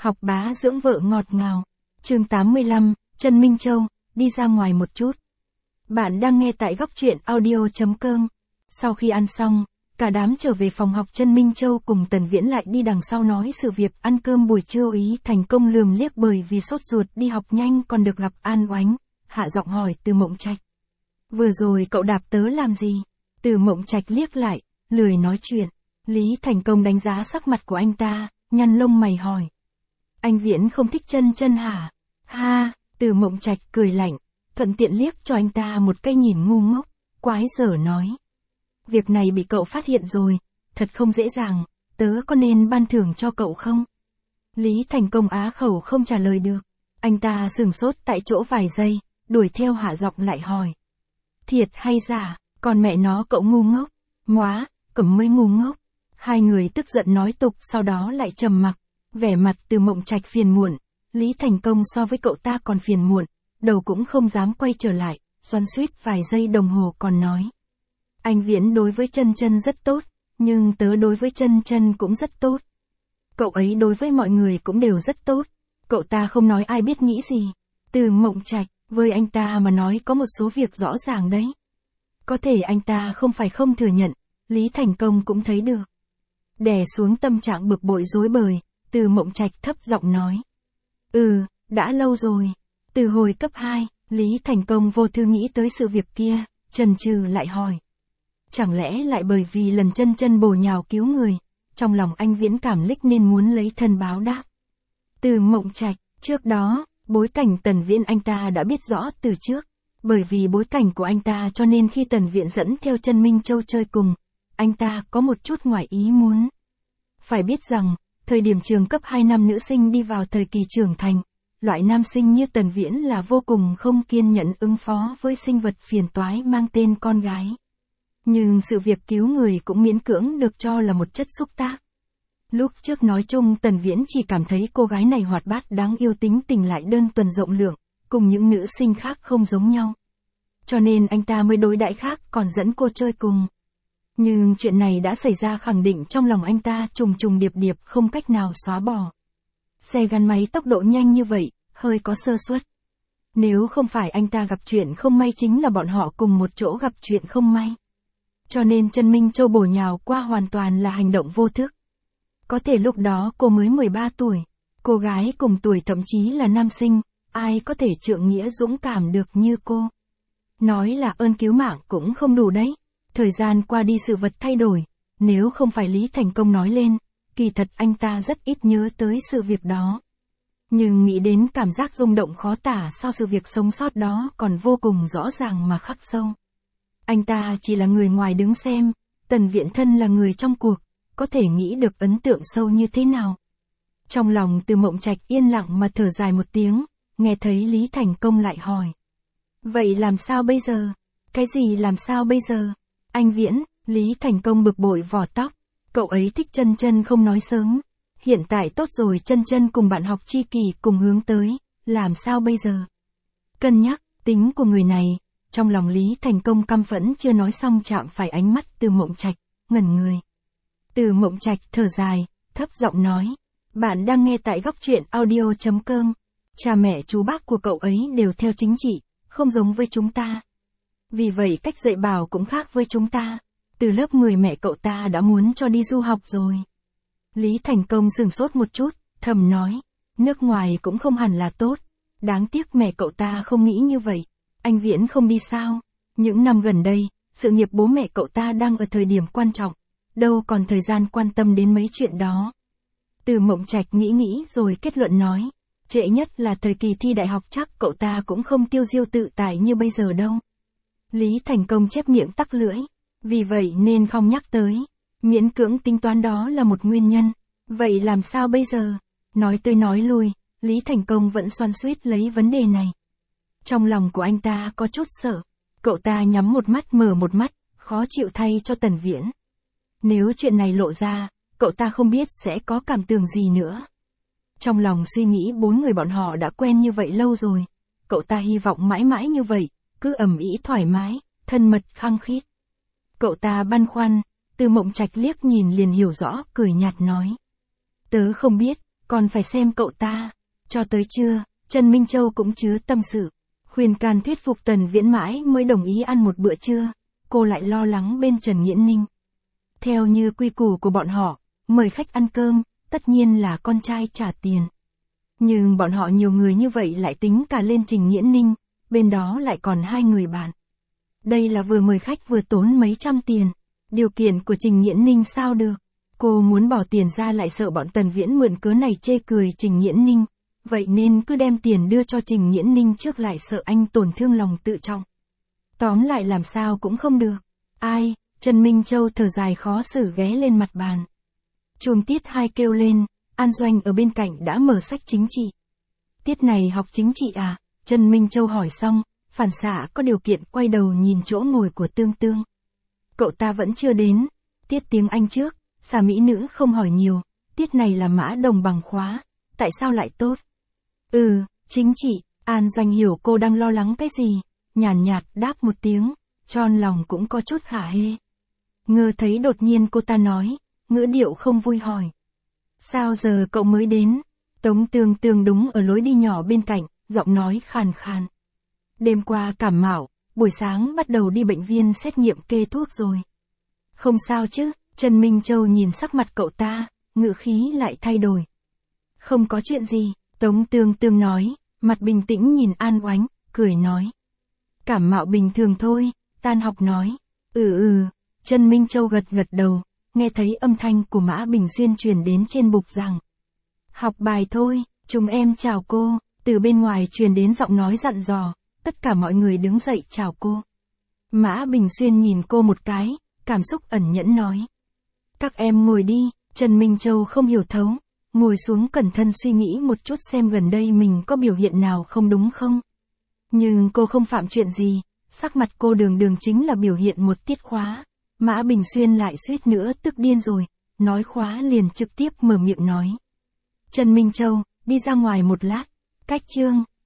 Học bá dưỡng vợ ngọt ngào. Chương 85, Trần Minh Châu, đi ra ngoài một chút. Bạn đang nghe tại góc truyện audio.com. Sau khi ăn xong, cả đám trở về phòng học. Trần Minh Châu cùng Tần Viễn lại đi đằng sau nói sự việc ăn cơm buổi trưa. Ý Thành Công lườm liếc bởi vì sốt ruột đi học nhanh còn được gặp An Oánh, hạ giọng hỏi Từ Mộng Trạch. Vừa rồi cậu đạp tớ làm gì? Từ Mộng Trạch liếc lại, lười nói chuyện. Lý Thành Công đánh giá sắc mặt của anh ta, nhăn lông mày hỏi. Anh Viễn không thích Chân Chân hả? Ha, Từ Mộng Trạch cười lạnh, thuận tiện liếc cho anh ta một cái nhìn ngu ngốc, quái dở nói. Việc này bị cậu phát hiện rồi, thật không dễ dàng, tớ có nên ban thưởng cho cậu không? Lý Thành Công á khẩu không trả lời được. Anh ta sửng sốt tại chỗ vài giây, đuổi theo hạ giọng lại hỏi. Thiệt hay giả, còn mẹ nó cậu ngu ngốc, móa, cẩm mới ngu ngốc. Hai người tức giận nói tục sau đó lại trầm mặc, vẻ mặt Từ Mộng Trạch phiền muộn. Lý Thành Công so với cậu ta còn phiền muộn, đầu cũng không dám quay trở lại, xoắn xuýt vài giây đồng hồ còn nói. Anh Viễn đối với Chân Chân rất tốt, nhưng tớ đối với Chân Chân cũng rất tốt. Cậu ấy đối với mọi người cũng đều rất tốt. Cậu ta không nói ai biết nghĩ gì. Từ Mộng Trạch, với anh ta mà nói có một số việc rõ ràng đấy. Có thể anh ta không phải không thừa nhận, Lý Thành Công cũng thấy được. Đè xuống tâm trạng bực bội rối bời, Từ Mộng Trạch thấp giọng nói. Đã lâu rồi. Từ hồi cấp 2, Lý Thành Công vô tư nghĩ tới sự việc kia, chần chừ lại hỏi. Chẳng lẽ lại bởi vì lần Chân Chân bổ nhào cứu người, trong lòng anh Viễn cảm lích nên muốn lấy thân báo đáp. Từ Mộng Trạch, trước đó, bối cảnh Tần Viễn anh ta đã biết rõ từ trước. Bởi vì bối cảnh của anh ta cho nên khi Tần Viễn dẫn theo Trần Minh Châu chơi cùng, anh ta có một chút ngoài ý muốn. Phải biết rằng, thời điểm trường cấp 2 năm nữ sinh đi vào thời kỳ trưởng thành, loại nam sinh như Tần Viễn là vô cùng không kiên nhẫn ứng phó với sinh vật phiền toái mang tên con gái. Nhưng sự việc cứu người cũng miễn cưỡng được cho là một chất xúc tác. Lúc trước nói chung Tần Viễn chỉ cảm thấy cô gái này hoạt bát đáng yêu, tính tình lại đơn thuần rộng lượng, cùng những nữ sinh khác không giống nhau. Cho nên anh ta mới đối đãi khác còn dẫn cô chơi cùng. Nhưng chuyện này đã xảy ra khẳng định trong lòng anh ta trùng trùng điệp điệp không cách nào xóa bỏ. Xe gắn máy tốc độ nhanh như vậy, hơi có sơ suất. Nếu không phải anh ta gặp chuyện không may chính là bọn họ cùng một chỗ gặp chuyện không may. Cho nên Trần Minh Châu bổ nhào qua hoàn toàn là hành động vô thức. Có thể lúc đó cô mới 13 tuổi, cô gái cùng tuổi thậm chí là nam sinh, ai có thể trượng nghĩa dũng cảm được như cô. Nói là ơn cứu mạng cũng không đủ đấy. Thời gian qua đi sự vật thay đổi, nếu không phải Lý Thành Công nói lên, kỳ thật anh ta rất ít nhớ tới sự việc đó. Nhưng nghĩ đến cảm giác rung động khó tả sau sự việc sống sót đó còn vô cùng rõ ràng mà khắc sâu. Anh ta chỉ là người ngoài đứng xem, Tần Viễn thân là người trong cuộc, có thể nghĩ được ấn tượng sâu như thế nào. Trong lòng Từ Mộng Trạch yên lặng mà thở dài một tiếng, nghe thấy Lý Thành Công lại hỏi. Vậy làm sao bây giờ? Cái gì làm sao bây giờ? Anh Viễn, Lý Thành Công bực bội vò tóc. Cậu ấy thích Chân Chân không nói sớm. Hiện tại tốt rồi, Chân Chân cùng bạn học tri kỷ cùng hướng tới, làm sao bây giờ? Cân nhắc, tính của người này, trong lòng Lý Thành Công căm phẫn chưa nói xong chạm phải ánh mắt Từ Mộng Trạch, ngẩn người. Từ Mộng Trạch thở dài, thấp giọng nói. Bạn đang nghe tại góc truyện audio.com. Cha mẹ chú bác của cậu ấy đều theo chính trị, không giống với chúng ta. Vì vậy cách dạy bảo cũng khác với chúng ta. Từ lớp 10 mẹ cậu ta đã muốn cho đi du học rồi. Lý Thành Công sửng sốt một chút, thầm nói. Nước ngoài cũng không hẳn là tốt. Đáng tiếc mẹ cậu ta không nghĩ như vậy. Anh Viễn không đi sao? Những năm gần đây, sự nghiệp bố mẹ cậu ta đang ở thời điểm quan trọng. Đâu còn thời gian quan tâm đến mấy chuyện đó. Từ Mộng Trạch nghĩ rồi kết luận nói. Trễ nhất là thời kỳ thi đại học chắc cậu ta cũng không tiêu diêu tự tại như bây giờ đâu. Lý Thành Công chép miệng tắc lưỡi. Vì vậy nên không nhắc tới. Miễn cưỡng tính toán đó là một nguyên nhân. Vậy làm sao bây giờ? Nói tới nói lui, Lý Thành Công vẫn xoắn xuýt lấy vấn đề này. Trong lòng của anh ta có chút sợ. Cậu ta nhắm một mắt mở một mắt, khó chịu thay cho Tần Viễn. Nếu chuyện này lộ ra, cậu ta không biết sẽ có cảm tưởng gì nữa. Trong lòng suy nghĩ 4 người bọn họ đã quen như vậy lâu rồi. Cậu ta hy vọng mãi mãi như vậy, cứ ầm ĩ thoải mái, thân mật khăng khít. Cậu ta băn khoăn, Từ Mộng Trạch liếc nhìn liền hiểu rõ, cười nhạt nói. Tớ không biết, còn phải xem cậu ta. Cho tới trưa, Trần Minh Châu cũng chứa tâm sự. Khuyên can thuyết phục Tần Viễn mãi mới đồng ý ăn một bữa trưa. Cô lại lo lắng bên Trần Nghiễn Ninh. Theo như quy củ của bọn họ, mời khách ăn cơm, tất nhiên là con trai trả tiền. Nhưng bọn họ nhiều người như vậy lại tính cả lên Trình Nghiễn Ninh, bên đó lại còn 2 người bạn. Đây là vừa mời khách vừa tốn mấy trăm tiền. Điều kiện của Trình Nghiễn Ninh sao được. Cô muốn bỏ tiền ra lại sợ bọn Tần Viễn mượn cớ này chê cười Trình Nghiễn Ninh. Vậy nên cứ đem tiền đưa cho Trình Nghiễn Ninh trước lại sợ anh tổn thương lòng tự trọng. Tóm lại làm sao cũng không được. Ai, Trần Minh Châu thở dài khó xử ghé lên mặt bàn. Chuông tiết 2 kêu lên, An Doanh ở bên cạnh đã mở sách chính trị. Tiết này học chính trị à? Trần Minh Châu hỏi xong, phản xạ có điều kiện quay đầu nhìn chỗ ngồi của Tương Tương. Cậu ta vẫn chưa đến. Tiết tiếng Anh trước, xà mỹ nữ không hỏi nhiều. Tiết này là mã đồng bằng khóa. Tại sao lại tốt? Chính trị. An Doanh hiểu cô đang lo lắng cái gì. Nhàn nhạt đáp một tiếng, tròn lòng cũng có chút hả hê. Ngờ thấy đột nhiên cô ta nói, ngữ điệu không vui hỏi. Sao giờ cậu mới đến? Tống Tương Tương đúng ở lối đi nhỏ bên cạnh, giọng nói khàn khàn. Đêm qua cảm mạo, buổi sáng bắt đầu đi bệnh viện xét nghiệm kê thuốc rồi. Không sao chứ? Trần Minh Châu nhìn sắc mặt cậu ta, ngữ khí lại thay đổi. Không có chuyện gì, Tống Tương Tương nói, mặt bình tĩnh nhìn An Oánh, cười nói. Cảm mạo bình thường thôi, tan học nói. Trần Minh Châu gật gật đầu, nghe thấy âm thanh của Mã Bình Xuyên truyền đến trên bục giảng. Học bài thôi, chúng em chào cô, từ bên ngoài truyền đến giọng nói dặn dò, tất cả mọi người đứng dậy chào cô. Mã Bình Xuyên nhìn cô một cái, cảm xúc ẩn nhẫn nói. Các em ngồi đi, Trần Minh Châu không hiểu thấu, ngồi xuống cẩn thận suy nghĩ một chút xem gần đây mình có biểu hiện nào không đúng không. Nhưng cô không phạm chuyện gì, sắc mặt cô đường chính là biểu hiện một tiết khóa. Mã Bình Xuyên lại suýt nữa tức điên rồi, nói khóa liền trực tiếp mở miệng nói. Trần Minh Châu, đi ra ngoài một lát, cách chương.